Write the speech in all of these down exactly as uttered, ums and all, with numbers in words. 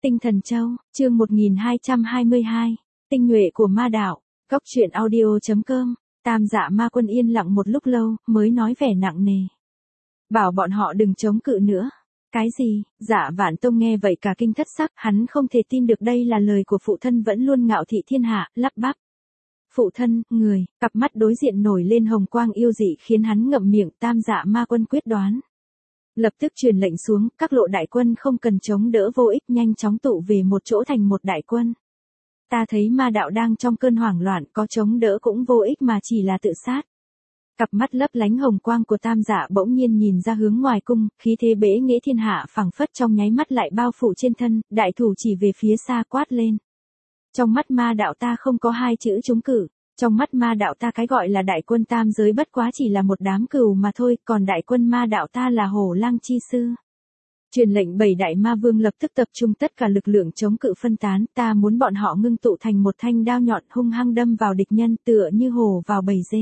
Tinh Thần Châu, chương một nghìn hai trăm hai mươi hai, tinh nhuệ của ma đạo, góc truyện audio.com, Tam Dạ Ma Quân yên lặng một lúc lâu, mới nói vẻ nặng nề. Bảo bọn họ đừng chống cự nữa. Cái gì? Dạ Vạn Tông nghe vậy cả kinh thất sắc, hắn không thể tin được đây là lời của phụ thân vẫn luôn ngạo thị thiên hạ, lắp bắp. Phụ thân, người, cặp mắt đối diện nổi lên hồng quang yêu dị khiến hắn ngậm miệng. Tam Dạ Ma Quân quyết đoán. Lập tức truyền lệnh xuống, các lộ đại quân không cần chống đỡ vô ích nhanh chóng tụ về một chỗ thành một đại quân. Ta thấy ma đạo đang trong cơn hoảng loạn, có chống đỡ cũng vô ích mà chỉ là tự sát. Cặp mắt lấp lánh hồng quang của Tam Dạ bỗng nhiên nhìn ra hướng ngoài cung, khí thế bế nghĩa thiên hạ phảng phất trong nháy mắt lại bao phủ trên thân, đại thủ chỉ về phía xa quát lên. Trong mắt ma đạo ta không có hai chữ chống cự. Trong mắt ma đạo ta cái gọi là đại quân tam giới bất quá chỉ là một đám cừu mà thôi, còn đại quân ma đạo ta là hổ lang chi sư. Truyền lệnh bảy đại ma vương lập tức tập trung tất cả lực lượng chống cự phân tán, ta muốn bọn họ ngưng tụ thành một thanh đao nhọn hung hăng đâm vào địch nhân tựa như hổ vào bầy dê.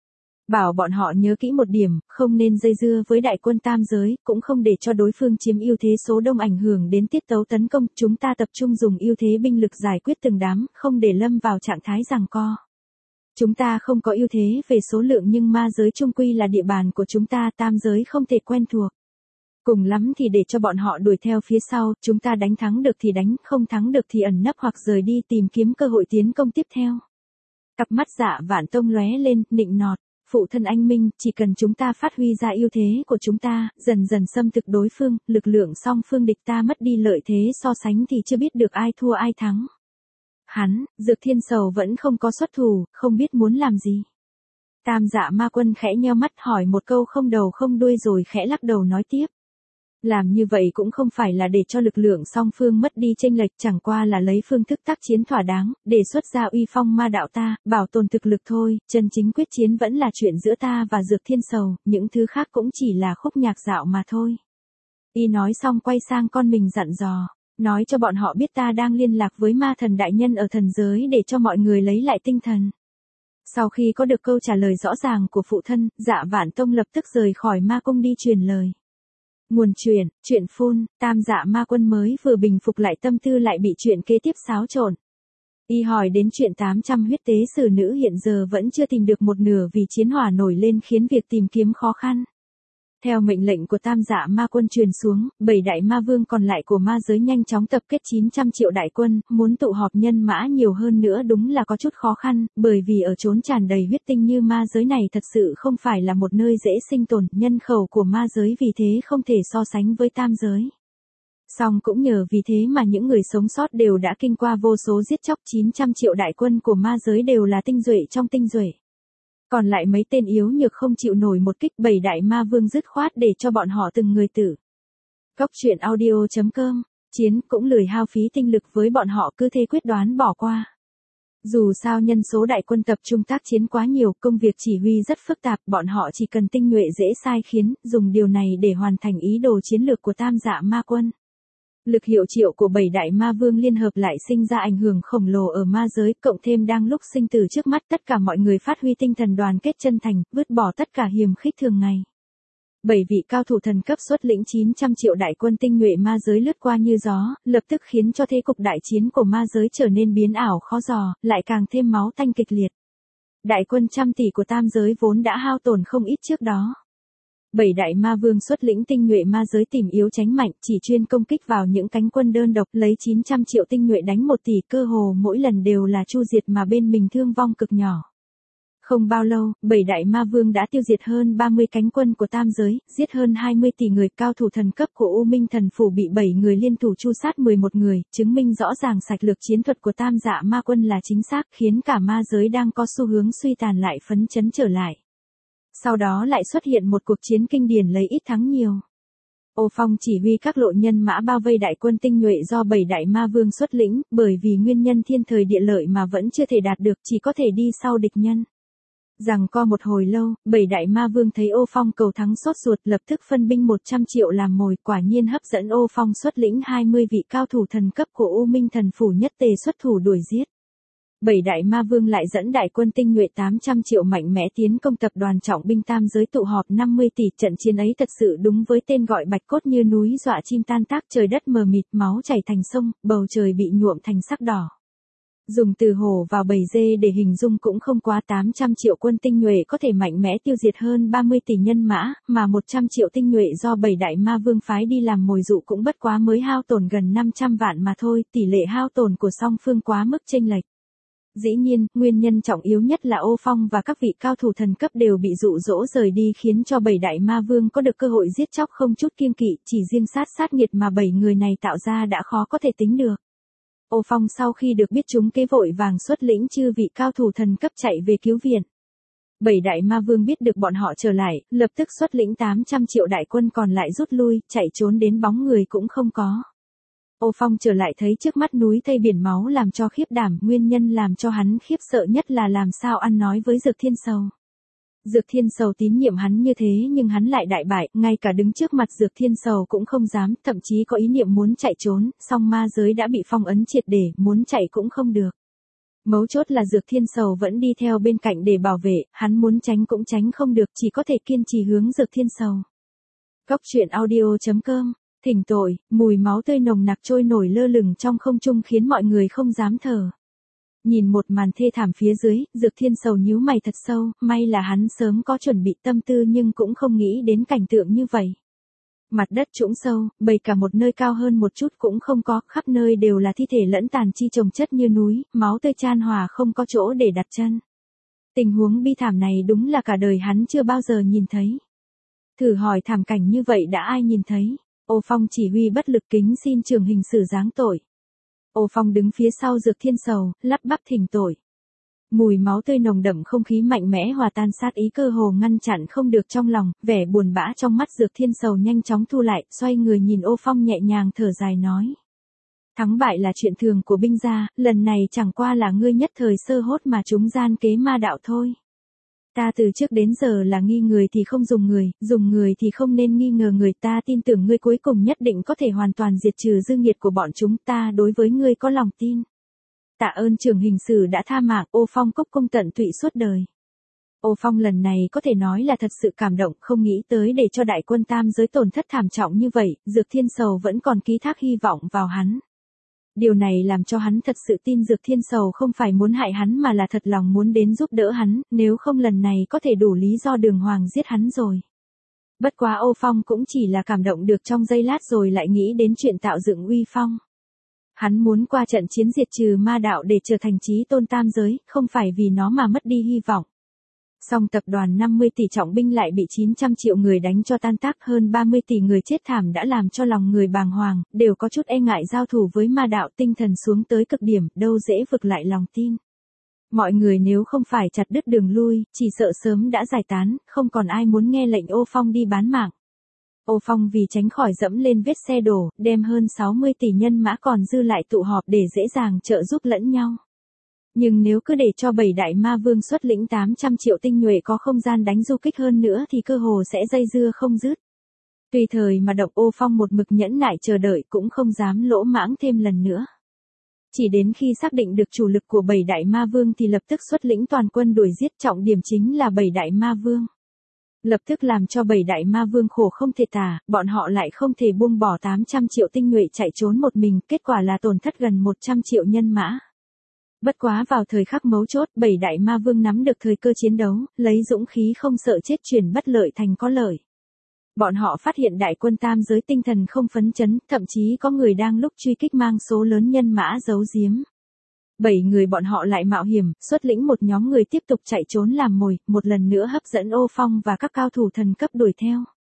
Bảo bọn họ nhớ kỹ một điểm, không nên dây dưa với đại quân tam giới, cũng không để cho đối phương chiếm ưu thế số đông ảnh hưởng đến tiết tấu tấn công, chúng ta tập trung dùng ưu thế binh lực giải quyết từng đám, không để lâm vào trạng thái giằng co. Chúng ta không có ưu thế về số lượng nhưng ma giới chung quy là địa bàn của chúng ta, tam giới không thể quen thuộc. Cùng lắm thì để cho bọn họ đuổi theo phía sau, chúng ta đánh thắng được thì đánh, không thắng được thì ẩn nấp hoặc rời đi tìm kiếm cơ hội tiến công tiếp theo. Cặp mắt Dạ Vạn Tông lóe lên, nịnh nọt, phụ thân anh minh, chỉ cần chúng ta phát huy ra ưu thế của chúng ta, dần dần xâm thực đối phương, lực lượng song phương địch ta mất đi lợi thế so sánh thì chưa biết được ai thua ai thắng. Hắn, Dược Thiên Sầu vẫn không có xuất thủ, không biết muốn làm gì. Tam Dạ Ma Quân khẽ nheo mắt hỏi một câu không đầu không đuôi rồi khẽ lắc đầu nói tiếp. Làm như vậy cũng không phải là để cho lực lượng song phương mất đi chênh lệch, chẳng qua là lấy phương thức tác chiến thỏa đáng, để xuất ra uy phong ma đạo ta, bảo tồn thực lực thôi, chân chính quyết chiến vẫn là chuyện giữa ta và Dược Thiên Sầu, những thứ khác cũng chỉ là khúc nhạc dạo mà thôi. Y nói xong quay sang con mình dặn dò. Nói cho bọn họ biết ta đang liên lạc với ma thần đại nhân ở thần giới để cho mọi người lấy lại tinh thần. Sau khi có được câu trả lời rõ ràng của phụ thân, Dạ Vạn Tông lập tức rời khỏi ma cung đi truyền lời. Nguồn truyền, chuyện phun, Tam Dạ Ma Quân mới vừa bình phục lại tâm tư lại bị chuyện kế tiếp xáo trộn. Y hỏi đến chuyện tám trăm huyết tế sử nữ hiện giờ vẫn chưa tìm được một nửa vì chiến hỏa nổi lên khiến việc tìm kiếm khó khăn. Theo mệnh lệnh của Tam Dạ Ma Quân truyền xuống, bảy đại ma vương còn lại của ma giới nhanh chóng tập kết chín trăm triệu đại quân, muốn tụ họp nhân mã nhiều hơn nữa đúng là có chút khó khăn, bởi vì ở chốn tràn đầy huyết tinh như ma giới này thật sự không phải là một nơi dễ sinh tồn, nhân khẩu của ma giới vì thế không thể so sánh với tam giới. Song cũng nhờ vì thế mà những người sống sót đều đã kinh qua vô số giết chóc, chín trăm triệu đại quân của ma giới đều là tinh duệ trong tinh duệ. Còn lại mấy tên yếu nhược không chịu nổi một kích, bảy đại ma vương dứt khoát để cho bọn họ từng người tử. Góc truyện audio.com, chiến cũng lười hao phí tinh lực với bọn họ cứ thế quyết đoán bỏ qua. Dù sao nhân số đại quân tập trung tác chiến quá nhiều, công việc chỉ huy rất phức tạp, bọn họ chỉ cần tinh nhuệ dễ sai khiến, dùng điều này để hoàn thành ý đồ chiến lược của Tam Dạ Ma Quân. Lực hiệu triệu của bảy đại ma vương liên hợp lại sinh ra ảnh hưởng khổng lồ ở ma giới, cộng thêm đang lúc sinh tử trước mắt tất cả mọi người phát huy tinh thần đoàn kết chân thành, vứt bỏ tất cả hiềm khích thường ngày. Bảy vị cao thủ thần cấp xuất lĩnh chín trăm triệu đại quân tinh nhuệ ma giới lướt qua như gió, lập tức khiến cho thế cục đại chiến của ma giới trở nên biến ảo khó dò, lại càng thêm máu tanh kịch liệt. Đại quân trăm tỷ của tam giới vốn đã hao tổn không ít trước đó. Bảy đại ma vương xuất lĩnh tinh nhuệ ma giới tìm yếu tránh mạnh, chỉ chuyên công kích vào những cánh quân đơn độc, lấy chín trăm triệu tinh nhuệ đánh một tỷ, cơ hồ mỗi lần đều là chu diệt mà bên mình thương vong cực nhỏ. Không bao lâu, bảy đại ma vương đã tiêu diệt hơn ba mươi cánh quân của tam giới, giết hơn hai mươi tỷ người, cao thủ thần cấp của U Minh Thần Phủ bị bảy người liên thủ chu sát mười một người, chứng minh rõ ràng sạch lược chiến thuật của Tam Dạ Ma Quân là chính xác, khiến cả ma giới đang có xu hướng suy tàn lại phấn chấn trở lại. Sau đó lại xuất hiện một cuộc chiến kinh điển lấy ít thắng nhiều. Ô Phong chỉ huy các lộ nhân mã bao vây đại quân tinh nhuệ do bảy đại ma vương xuất lĩnh, bởi vì nguyên nhân thiên thời địa lợi mà vẫn chưa thể đạt được, chỉ có thể đi sau địch nhân. Rằng co một hồi lâu, bảy đại ma vương thấy Ô Phong cầu thắng sốt ruột, lập tức phân binh một trăm triệu làm mồi, quả nhiên hấp dẫn Ô Phong xuất lĩnh hai mươi vị cao thủ thần cấp của U Minh Thần Phủ nhất tề xuất thủ đuổi giết. Bảy đại ma vương lại dẫn đại quân tinh nhuệ tám trăm triệu mạnh mẽ tiến công tập đoàn trọng binh tam giới tụ họp năm mươi tỷ. Trận chiến ấy thật sự đúng với tên gọi bạch cốt như núi dọa chim tan tác, trời đất mờ mịt, máu chảy thành sông, bầu trời bị nhuộm thành sắc đỏ. Dùng từ hổ vào bầy dê để hình dung cũng không quá. Tám trăm triệu quân tinh nhuệ có thể mạnh mẽ tiêu diệt hơn ba mươi tỷ nhân mã, mà một trăm triệu tinh nhuệ do bảy đại ma vương phái đi làm mồi dụ cũng bất quá mới hao tổn gần năm trăm vạn mà thôi, tỷ lệ hao tổn của song phương quá mức chênh lệch. Dĩ nhiên, nguyên nhân trọng yếu nhất là Ô Phong và các vị cao thủ thần cấp đều bị dụ dỗ rời đi, khiến cho bảy đại ma vương có được cơ hội giết chóc không chút kiêng kỵ. Chỉ riêng sát sát nghiệt mà bảy người này tạo ra đã khó có thể tính được. Ô Phong sau khi được biết chúng kế vội vàng xuất lĩnh chư vị cao thủ thần cấp chạy về cứu viện. Bảy đại ma vương biết được bọn họ trở lại, lập tức xuất lĩnh tám trăm triệu đại quân còn lại rút lui, chạy trốn đến bóng người cũng không có. Ô Phong trở lại thấy trước mắt núi thây biển máu làm cho khiếp đảm, nguyên nhân làm cho hắn khiếp sợ nhất là làm sao ăn nói với Dược Thiên Sầu. Dược Thiên Sầu tín nhiệm hắn như thế nhưng hắn lại đại bại, ngay cả đứng trước mặt Dược Thiên Sầu cũng không dám, thậm chí có ý niệm muốn chạy trốn, song ma giới đã bị phong ấn triệt để, muốn chạy cũng không được. Mấu chốt là Dược Thiên Sầu vẫn đi theo bên cạnh để bảo vệ, hắn muốn tránh cũng tránh không được, chỉ có thể kiên trì hướng Dược Thiên Sầu. Góc truyện audio chấm com. Thỉnh tội, mùi máu tươi nồng nặc trôi nổi lơ lửng trong không trung khiến mọi người không dám thở. Nhìn một màn thê thảm phía dưới, Dược Thiên Sầu nhíu mày thật sâu, may là hắn sớm có chuẩn bị tâm tư nhưng cũng không nghĩ đến cảnh tượng như vậy. Mặt đất trũng sâu, bầy cả một nơi cao hơn một chút cũng không có, khắp nơi đều là thi thể lẫn tàn chi chồng chất như núi, máu tươi chan hòa không có chỗ để đặt chân. Tình huống bi thảm này đúng là cả đời hắn chưa bao giờ nhìn thấy. Thử hỏi thảm cảnh như vậy đã ai nhìn thấy? Ô Phong chỉ huy bất lực kính xin trường hình xử giáng tội. Ô Phong đứng phía sau Dược Thiên Sầu, lắp bắp thỉnh tội. Mùi máu tươi nồng đậm, không khí mạnh mẽ hòa tan sát ý cơ hồ ngăn chặn không được trong lòng, vẻ buồn bã trong mắt Dược Thiên Sầu nhanh chóng thu lại, xoay người nhìn Ô Phong nhẹ nhàng thở dài nói. Thắng bại là chuyện thường của binh gia, lần này chẳng qua là ngươi nhất thời sơ hốt mà chúng gian kế ma đạo thôi. Ta từ trước đến giờ là nghi người thì không dùng người, dùng người thì không nên nghi ngờ người, ta tin tưởng ngươi cuối cùng nhất định có thể hoàn toàn diệt trừ dư nghiệt của bọn chúng, ta đối với ngươi có lòng tin. Tạ ơn trưởng hình sử đã tha mạng. Ô Phong cúc cung tận tụy suốt đời. Ô Phong lần này có thể nói là thật sự cảm động, không nghĩ tới để cho đại quân tam giới tổn thất thảm trọng như vậy, Dược Thiên Sầu vẫn còn ký thác hy vọng vào hắn. Điều này làm cho hắn thật sự tin Dược Thiên Sầu không phải muốn hại hắn mà là thật lòng muốn đến giúp đỡ hắn, nếu không lần này có thể đủ lý do đường hoàng giết hắn rồi. Bất quá Ô Phong cũng chỉ là cảm động được trong giây lát rồi lại nghĩ đến chuyện tạo dựng uy phong. Hắn muốn qua trận chiến diệt trừ ma đạo để trở thành chí tôn tam giới, không phải vì nó mà mất đi hy vọng. Song tập đoàn năm mươi tỷ trọng binh lại bị chín trăm triệu người đánh cho tan tác, hơn ba mươi tỷ người chết thảm đã làm cho lòng người bàng hoàng, đều có chút e ngại giao thủ với ma đạo, tinh thần xuống tới cực điểm, đâu dễ vực lại lòng tin. Mọi người nếu không phải chặt đứt đường lui, chỉ sợ sớm đã giải tán, không còn ai muốn nghe lệnh Ô Phong đi bán mạng. Ô Phong vì tránh khỏi dẫm lên vết xe đổ, đem hơn sáu mươi tỷ nhân mã còn dư lại tụ họp để dễ dàng trợ giúp lẫn nhau. Nhưng nếu cứ để cho bảy đại ma vương xuất lĩnh tám trăm triệu tinh nhuệ có không gian đánh du kích hơn nữa thì cơ hồ sẽ dây dưa không dứt. Tùy thời mà động, Ô Phong một mực nhẫn nại chờ đợi cũng không dám lỗ mãng thêm lần nữa. Chỉ đến khi xác định được chủ lực của bảy đại ma vương thì lập tức xuất lĩnh toàn quân đuổi giết, trọng điểm chính là bảy đại ma vương. Lập tức làm cho bảy đại ma vương khổ không thể tả, bọn họ lại không thể buông bỏ tám trăm triệu tinh nhuệ chạy trốn một mình, kết quả là tổn thất gần một trăm triệu nhân mã. Bất quá vào thời khắc mấu chốt, bảy đại ma vương nắm được thời cơ chiến đấu, lấy dũng khí không sợ chết chuyển bất lợi thành có lợi. Bọn họ phát hiện đại quân tam giới tinh thần không phấn chấn, thậm chí có người đang lúc truy kích mang số lớn nhân mã giấu giếm. Bảy người bọn họ lại mạo hiểm, xuất lĩnh một nhóm người tiếp tục chạy trốn làm mồi, một lần nữa hấp dẫn Ô Phong và các cao thủ thần cấp đuổi theo.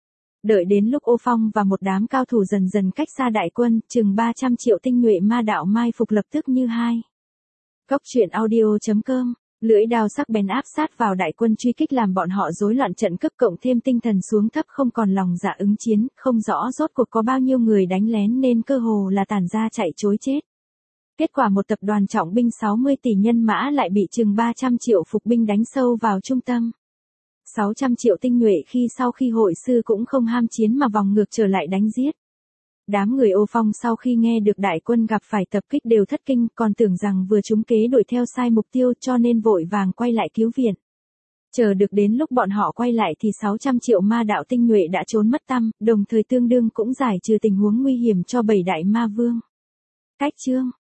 Đợi đến lúc Ô Phong và một đám cao thủ dần dần cách xa đại quân, chừng ba trăm triệu tinh nhuệ ma đạo mai phục lập tức như hai. Góc truyện audio chấm com, lưỡi đao sắc bén áp sát vào đại quân truy kích làm bọn họ rối loạn trận cước, cộng thêm tinh thần xuống thấp không còn lòng dạ ứng chiến, không rõ rốt cuộc có bao nhiêu người đánh lén nên cơ hồ là tản ra chạy trối chết. Kết quả một tập đoàn trọng binh sáu mươi tỷ nhân mã lại bị chừng ba trăm triệu phục binh đánh sâu vào trung tâm. sáu trăm triệu tinh nhuệ khi sau khi hội sư cũng không ham chiến mà vòng ngược trở lại đánh giết. Đám người Ô Phong sau khi nghe được đại quân gặp phải tập kích đều thất kinh, còn tưởng rằng vừa trúng kế đuổi theo sai mục tiêu cho nên vội vàng quay lại cứu viện. Chờ được đến lúc bọn họ quay lại thì sáu trăm triệu ma đạo tinh nhuệ đã trốn mất tăm, đồng thời tương đương cũng giải trừ tình huống nguy hiểm cho bảy đại ma vương. Cách chương